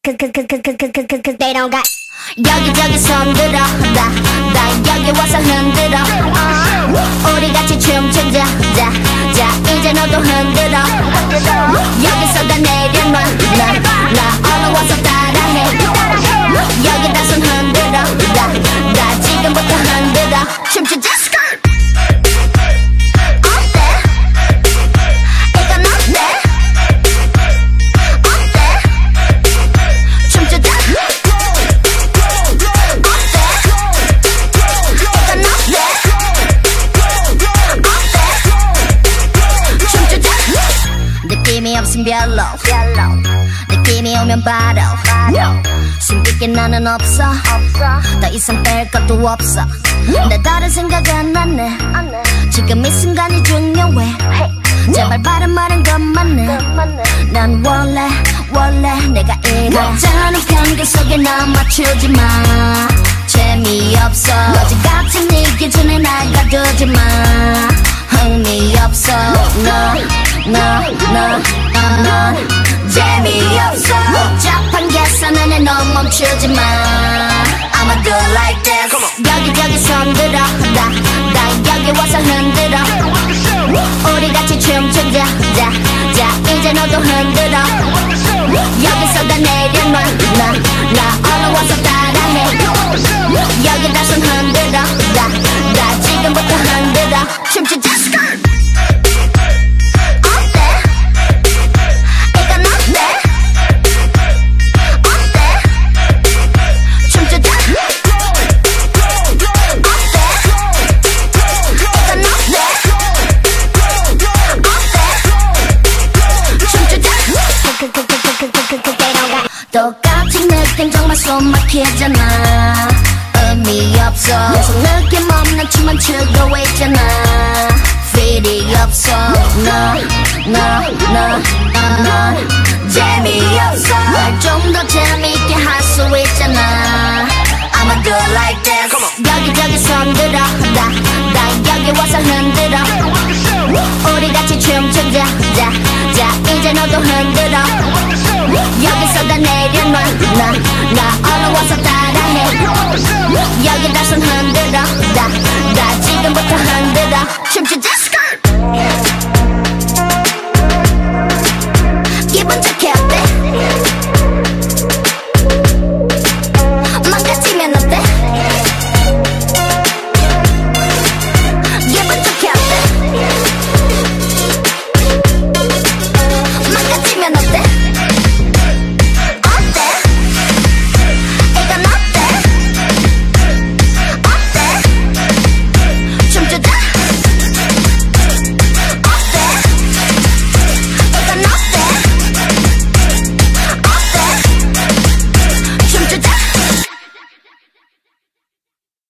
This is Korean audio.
They don't got 여기저기 손들어 나 여기 와서 흔들어 우리 같이 춤추자 자 이제 너도 흔들어 여기서 다 내려놔 나 얼른 와서 따라해 여기다 손 흔들어 나 지금부터 흔들어 춤추자 느낌이 없음 별로 느낌이 오면 바로 숨길 게 나는 없어 더 이상 뺄 것도 없어 내 다른 생각은 안 해 지금 이 순간이 중요해 제발 바른 말은 것만 해난 원래 내가 이래 모자는 편견 속에 나 맞추지 마 재미없어 어제 같은 네 기준에 날 가두지 마 흥미없어 너 재미없어 복잡한 계산은 너 멈추지 마 I'ma do it like this 여기저기 손들어 나 여기 와서 흔들어 우리 같이 춤추자 자 이제 너도 흔들어 여기서 다 내려놔 나 얼른 와서 따라해 여기다 손 흔들어 나 지금부터 흔들어 춤추자 똑같은 느낌 정말 손 막히잖아 의미 없어 계속 느낌 없는 춤만 추고 있잖아 필이 없어 너 재미없어 날 좀 더 재미있게 할 수 있잖아 I'ma do it like this 여기저기 손들어 나 여기 와서 흔들어 우리 같이 춤추자 자 이제 너도 흔들어 여기서 다 내려놔 나 얼른 와서 따라해 여기다 손 흔들어